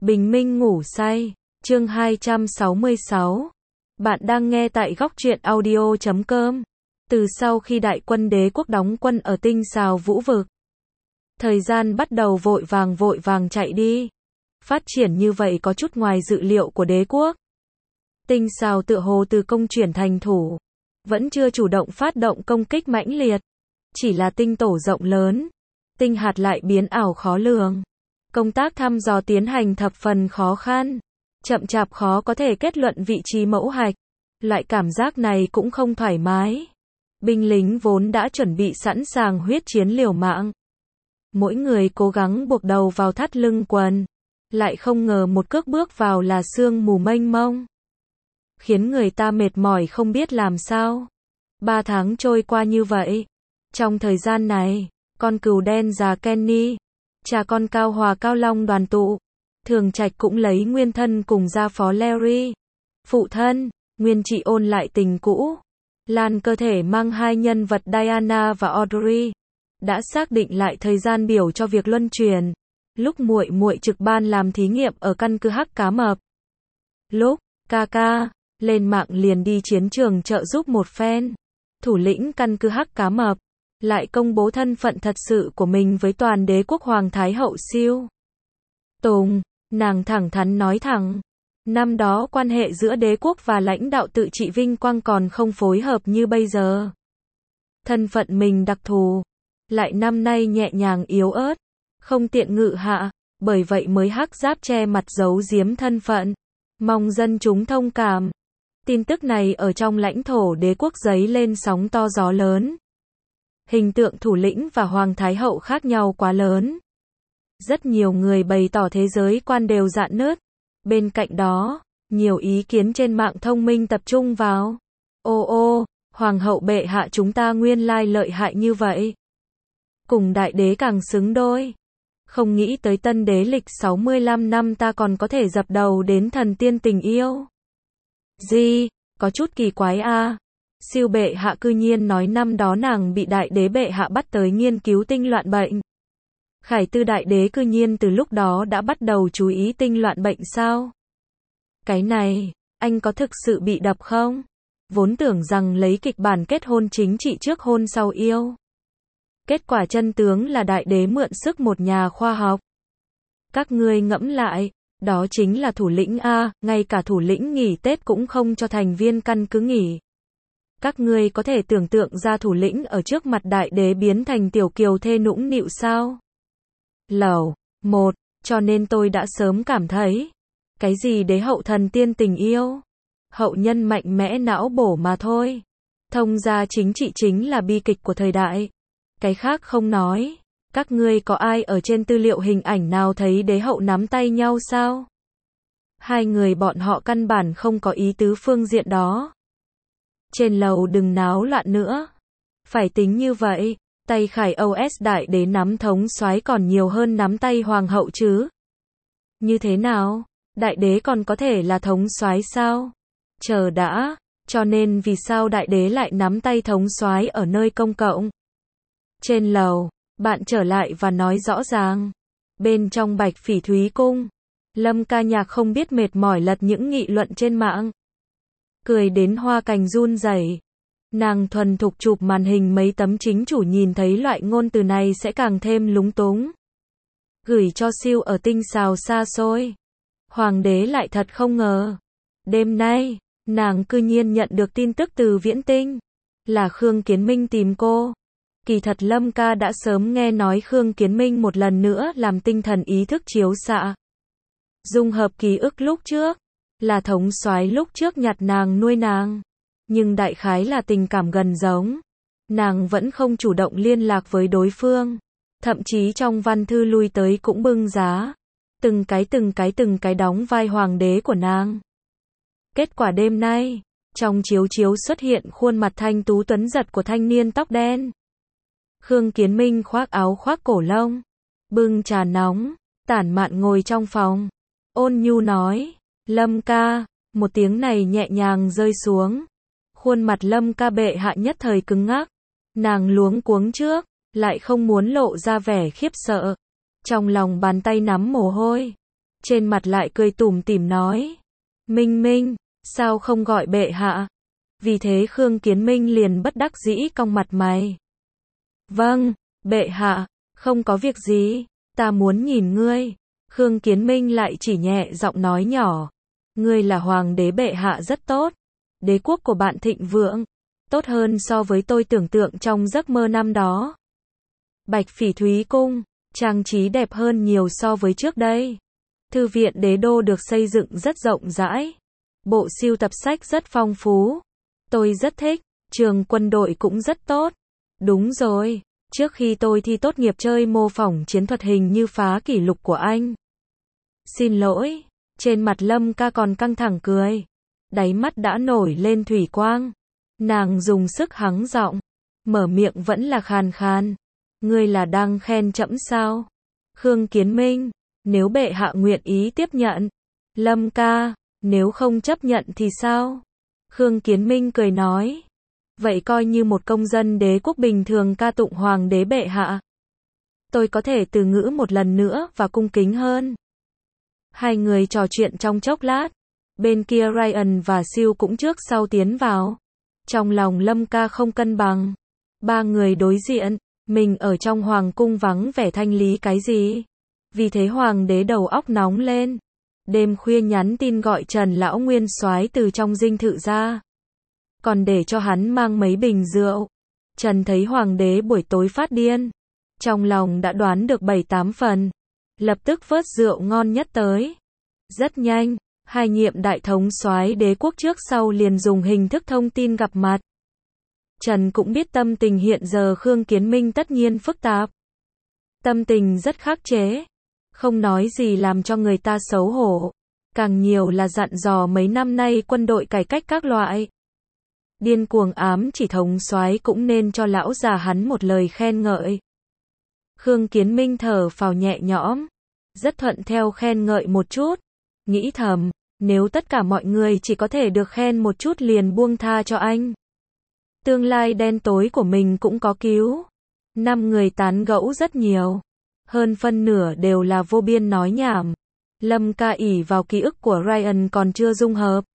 Bình minh ngủ say, chương 266. Bạn đang nghe tại góc truyện audio.com. Từ sau khi đại quân đế quốc đóng quân ở tinh xào vũ vực, thời gian bắt đầu vội vàng chạy đi. Phát triển như vậy có chút ngoài dự liệu của đế quốc. Tinh xào tựa hồ từ công chuyển thành thủ, vẫn chưa chủ động phát động công kích mãnh liệt. Chỉ là tinh tổ rộng lớn, tinh hạt lại biến ảo khó lường. Công tác thăm dò tiến hành thập phần khó khăn, chậm chạp khó có thể kết luận vị trí mẫu hạch. Loại cảm giác này cũng không thoải mái. Binh lính vốn đã chuẩn bị sẵn sàng huyết chiến liều mạng. Mỗi người cố gắng buộc đầu vào thắt lưng quần, lại không ngờ một cước bước vào là sương mù mênh mông, khiến người ta mệt mỏi không biết làm sao. 3 tháng trôi qua như vậy. Trong thời gian này, con cừu đen già Kenny, cha con Cao Hòa Cao Long đoàn tụ. Thường Trạch cũng lấy nguyên thân cùng gia phó Larry, phụ thân, nguyên trị ôn lại tình cũ. Lan cơ thể mang hai nhân vật Diana và Audrey, đã xác định lại thời gian biểu cho việc luân truyền. Lúc muội muội trực ban làm thí nghiệm ở căn cứ Hắc Cá Mập, lúc ca lên mạng liền đi chiến trường trợ giúp một phen. Thủ lĩnh căn cứ Hắc Cá Mập lại công bố thân phận thật sự của mình với toàn đế quốc Hoàng Thái Hậu Siêu Tùng. Nàng thẳng thắn nói thẳng, năm đó quan hệ giữa đế quốc và lãnh đạo tự trị vinh quang còn không phối hợp như bây giờ. Thân phận mình đặc thù, lại năm nay nhẹ nhàng yếu ớt, không tiện ngự hạ, bởi vậy mới hắc giáp che mặt giấu giếm thân phận, mong dân chúng thông cảm. Tin tức này ở trong lãnh thổ đế quốc giấy lên sóng to gió lớn. Hình tượng thủ lĩnh và Hoàng Thái Hậu khác nhau quá lớn. Rất nhiều người bày tỏ thế giới quan đều rạn nứt. Bên cạnh đó, nhiều ý kiến trên mạng thông minh tập trung vào: ô, Hoàng hậu bệ hạ chúng ta nguyên lai lợi hại như vậy, cùng đại đế càng xứng đôi. Không nghĩ tới tân đế lịch 65 năm ta còn có thể dập đầu đến thần tiên tình yêu. Gì, có chút kỳ quái a. Siêu bệ hạ cư nhiên nói năm đó nàng bị đại đế bệ hạ bắt tới nghiên cứu tinh loạn bệnh. Khải Tư đại đế cư nhiên từ lúc đó đã bắt đầu chú ý tinh loạn bệnh sao? Cái này, anh có thực sự bị đập không? Vốn tưởng rằng lấy kịch bản kết hôn chính trị trước hôn sau yêu. Kết quả chân tướng là đại đế mượn sức một nhà khoa học. Các ngươi ngẫm lại, đó chính là thủ lĩnh a, ngay cả thủ lĩnh nghỉ Tết cũng không cho thành viên căn cứ nghỉ. Các ngươi có thể tưởng tượng ra thủ lĩnh ở trước mặt đại đế biến thành tiểu kiều thê nũng nịu sao? Lầu 1, cho nên tôi đã sớm cảm thấy, cái gì đế hậu thần tiên tình yêu, hậu nhân mạnh mẽ não bổ mà thôi. Thông gia chính trị chính là bi kịch của thời đại. Cái khác không nói, các ngươi có ai ở trên tư liệu hình ảnh nào thấy đế hậu nắm tay nhau sao? Hai người bọn họ căn bản không có ý tứ phương diện đó. Trên lầu đừng náo loạn nữa. Phải tính như vậy, tay Khải OS đại đế nắm thống soái còn nhiều hơn nắm tay hoàng hậu chứ. Như thế nào? Đại đế còn có thể là thống soái sao? Chờ đã, cho nên vì sao đại đế lại nắm tay thống soái ở nơi công cộng? Trên lầu, bạn trở lại và nói rõ ràng. Bên trong Bạch Phỉ Thúy Cung, Lâm Ca Nhạc không biết mệt mỏi lật những nghị luận trên mạng. Cười đến hoa cành run rẩy. Nàng thuần thục chụp màn hình mấy tấm chính chủ nhìn thấy loại ngôn từ này sẽ càng thêm lúng túng. Gửi cho Siêu ở tinh xào xa xôi. Hoàng đế lại thật không ngờ. Đêm nay, nàng cư nhiên nhận được tin tức từ Viễn Tinh. Là Khương Kiến Minh tìm cô. Kỳ thật Lâm Ca đã sớm nghe nói Khương Kiến Minh một lần nữa làm tinh thần ý thức chiếu xạ. Dung hợp ký ức lúc trước. Là thống soái lúc trước nhặt nàng nuôi nàng. Nhưng đại khái là tình cảm gần giống. Nàng vẫn không chủ động liên lạc với đối phương. Thậm chí trong văn thư lui tới cũng bưng giá. Từng cái đóng vai hoàng đế của nàng. Kết quả đêm nay, trong chiếu xuất hiện khuôn mặt thanh tú tuấn giật của thanh niên tóc đen. Khương Kiến Minh khoác áo khoác cổ lông, bưng trà nóng, tản mạn ngồi trong phòng. Ôn nhu nói, Lâm ca, một tiếng này nhẹ nhàng rơi xuống. Khuôn mặt Lâm ca bệ hạ nhất thời cứng ngắc. Nàng luống cuống trước, lại không muốn lộ ra vẻ khiếp sợ. Trong lòng bàn tay nắm mồ hôi. trên mặt lại cười tủm tỉm nói. Minh Minh, sao không gọi bệ hạ? Vì thế Khương Kiến Minh liền bất đắc dĩ cong mặt mày. Vâng, bệ hạ, không có việc gì, ta muốn nhìn ngươi. Khương Kiến Minh lại chỉ nhẹ giọng nói nhỏ. Ngươi là hoàng đế, bệ hạ rất tốt. Đế quốc của bạn thịnh vượng, tốt hơn so với tôi tưởng tượng trong giấc mơ năm đó. Bạch Phỉ Thúy Cung, trang trí đẹp hơn nhiều so với trước đây. Thư viện đế đô được xây dựng rất rộng rãi. Bộ sưu tập sách rất phong phú. Tôi rất thích. Trường quân đội cũng rất tốt. Đúng rồi, trước khi tôi thi tốt nghiệp chơi mô phỏng chiến thuật hình như phá kỷ lục của anh. Xin lỗi. Trên mặt Lâm Ca còn căng thẳng cười. Đáy mắt đã nổi lên thủy quang. Nàng dùng sức hắng giọng. Mở miệng vẫn là khàn khàn. Ngươi là đang khen trẫm sao? Khương Kiến Minh, nếu bệ hạ nguyện ý tiếp nhận. Lâm Ca, nếu không chấp nhận thì sao? Khương Kiến Minh cười nói. Vậy coi như một công dân đế quốc bình thường ca tụng hoàng đế bệ hạ. Tôi có thể từ ngữ một lần nữa và cung kính hơn. Hai người trò chuyện trong chốc lát. Bên kia Ryan và Siêu cũng trước sau tiến vào. Trong lòng Lâm Ca không cân bằng. Ba người đối diện, mình ở trong hoàng cung vắng vẻ thanh lý cái gì? Vì thế hoàng đế đầu óc nóng lên. Đêm khuya nhắn tin gọi Trần lão nguyên soái từ trong dinh thự ra. Còn để cho hắn mang mấy bình rượu. Trần thấy hoàng đế buổi tối phát điên. Trong lòng đã đoán được 7-8 phần. Lập tức vớt rượu ngon nhất tới. Rất nhanh, hai nhiệm đại thống soái đế quốc trước sau liền dùng hình thức thông tin gặp mặt. Trần cũng biết tâm tình hiện giờ Khương Kiến Minh tất nhiên phức tạp. Tâm tình rất khắc chế. Không nói gì làm cho người ta xấu hổ. Càng nhiều là dặn dò mấy năm nay quân đội cải cách các loại. Điên cuồng ám chỉ thống soái cũng nên cho lão già hắn một lời khen ngợi. Khương Kiến Minh thở phào nhẹ nhõm. Rất thuận theo khen ngợi một chút. Nghĩ thầm, nếu tất cả mọi người chỉ có thể được khen một chút liền buông tha cho anh. Tương lai đen tối của mình cũng có cứu. 5 người tán gẫu rất nhiều. Hơn phân nửa đều là vô biên nói nhảm. Lâm Ca ỷ vào ký ức của Ryan còn chưa dung hợp.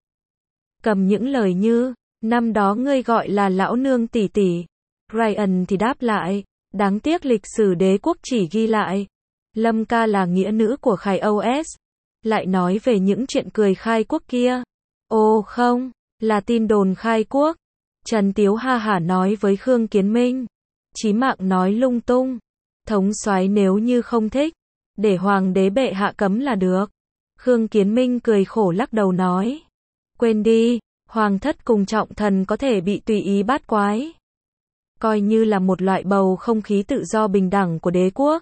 Cầm những lời như, năm đó ngươi gọi là lão nương tỷ tỷ. Ryan thì đáp lại, đáng tiếc lịch sử đế quốc chỉ ghi lại. Lâm Ca là nghĩa nữ của Khải OS. Lại nói về những chuyện cười khai quốc kia. Ồ không, là tin đồn khai quốc. Trần Tiếu ha hả nói với Khương Kiến Minh. Chí mạng nói lung tung. Thống soái nếu như không thích, để hoàng đế bệ hạ cấm là được. Khương Kiến Minh cười khổ lắc đầu nói. Quên đi, hoàng thất cùng trọng thần có thể bị tùy ý bát quái. Coi như là một loại bầu không khí tự do bình đẳng của đế quốc.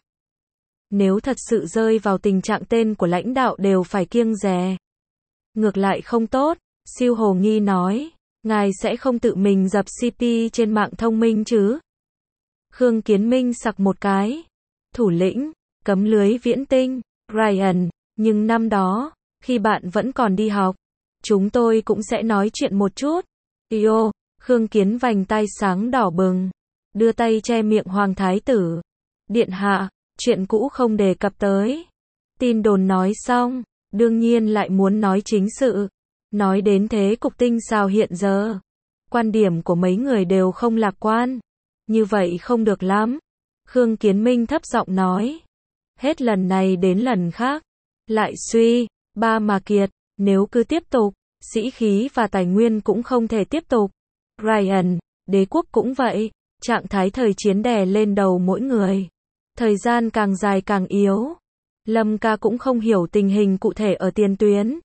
Nếu thật sự rơi vào tình trạng tên của lãnh đạo đều phải kiêng dè. Ngược lại không tốt, Siêu hồ nghi nói. Ngài sẽ không tự mình dập CP trên mạng thông minh chứ? Khương Kiến Minh sặc một cái. Thủ lĩnh, cấm lưới viễn tinh, Ryan, nhưng năm đó, khi bạn vẫn còn đi học, chúng tôi cũng sẽ nói chuyện một chút. Yo, Khương Kiến vành tay sáng đỏ bừng, đưa tay che miệng hoàng thái tử. Điện hạ, chuyện cũ không đề cập tới. Tin đồn nói xong, đương nhiên lại muốn nói chính sự. Nói đến thế cục tinh sao hiện giờ. Quan điểm của mấy người đều không lạc quan. Như vậy không được lắm. Khương Kiến Minh thấp giọng nói. Hết lần này đến lần khác. Lại suy, ba mà kiệt, nếu cứ tiếp tục, sĩ khí và tài nguyên cũng không thể tiếp tục. Ryan, đế quốc cũng vậy. Trạng thái thời chiến đè lên đầu mỗi người. Thời gian càng dài càng yếu. Lâm Ca cũng không hiểu tình hình cụ thể ở tiền tuyến.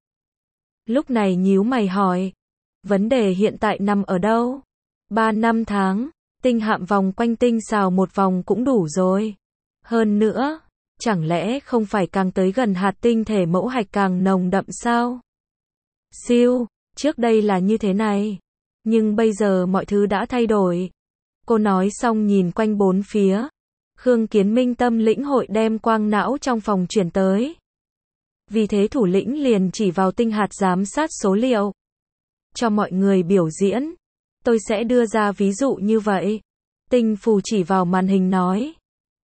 Lúc này nhíu mày hỏi. Vấn đề hiện tại nằm ở đâu? 3 năm tháng, tinh hạm vòng quanh tinh sao một vòng cũng đủ rồi. Hơn nữa, chẳng lẽ không phải càng tới gần hạt tinh thể mẫu hạch càng nồng đậm sao? Siêu, trước đây là như thế này. Nhưng bây giờ mọi thứ đã thay đổi. Cô nói xong nhìn quanh bốn phía. Khương Kiến Minh tâm lĩnh hội đem quang não trong phòng chuyển tới. Vì thế thủ lĩnh liền chỉ vào tinh hạt giám sát số liệu. Cho mọi người biểu diễn. Tôi sẽ đưa ra ví dụ như vậy. Tinh phù chỉ vào màn hình nói.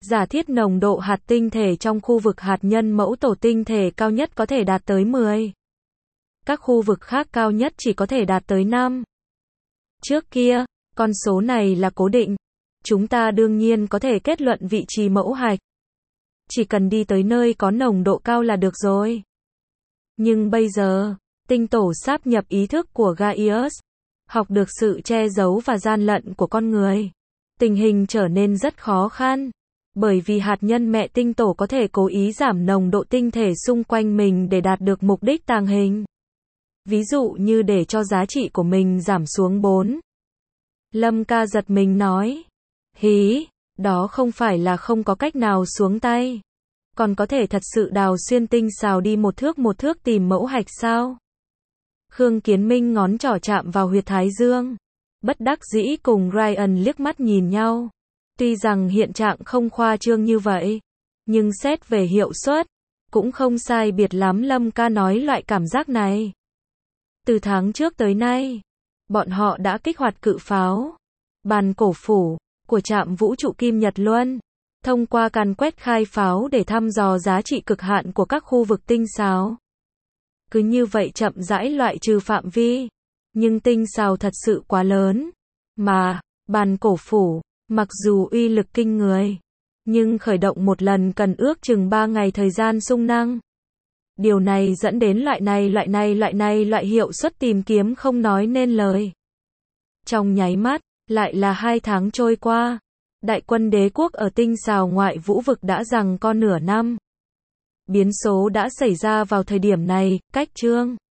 Giả thiết nồng độ hạt tinh thể trong khu vực hạt nhân mẫu tổ tinh thể cao nhất có thể đạt tới 10. Các khu vực khác cao nhất chỉ có thể đạt tới 5. Trước kia, con số này là cố định. Chúng ta đương nhiên có thể kết luận vị trí mẫu hạch. Chỉ cần đi tới nơi có nồng độ cao là được rồi. Nhưng bây giờ, tinh tổ sáp nhập ý thức của Gaius, học được sự che giấu và gian lận của con người. Tình hình trở nên rất khó khăn. Bởi vì hạt nhân mẹ tinh tổ có thể cố ý giảm nồng độ tinh thể xung quanh mình để đạt được mục đích tàng hình. Ví dụ như để cho giá trị của mình giảm xuống 4. Lâm ca giật mình nói. Hí, đó không phải là không có cách nào xuống tay. Còn có thể thật sự đào xuyên tinh xào đi một thước tìm mẫu hạch sao? Khương Kiến Minh ngón trỏ chạm vào huyệt thái dương. Bất đắc dĩ cùng Ryan liếc mắt nhìn nhau. Tuy rằng hiện trạng không khoa trương như vậy, nhưng xét về hiệu suất, cũng không sai biệt lắm. Lâm ca nói loại cảm giác này. Từ tháng trước tới nay, bọn họ đã kích hoạt cự pháo, bàn cổ phủ, của trạm vũ trụ Kim Nhật Luân, thông qua càn quét khai pháo để thăm dò giá trị cực hạn của các khu vực tinh xào. Cứ như vậy chậm rãi loại trừ phạm vi, nhưng tinh xào thật sự quá lớn. Mà, bàn cổ phủ, mặc dù uy lực kinh người, nhưng khởi động một lần cần ước chừng 3 ngày thời gian xung năng. Điều này dẫn đến loại hiệu suất tìm kiếm không nói nên lời. Trong nháy mắt, lại là 2 tháng trôi qua. Đại quân đế quốc ở tinh xào ngoại vũ vực đã giằng co nửa năm. Biến số đã xảy ra vào thời điểm này, cách chương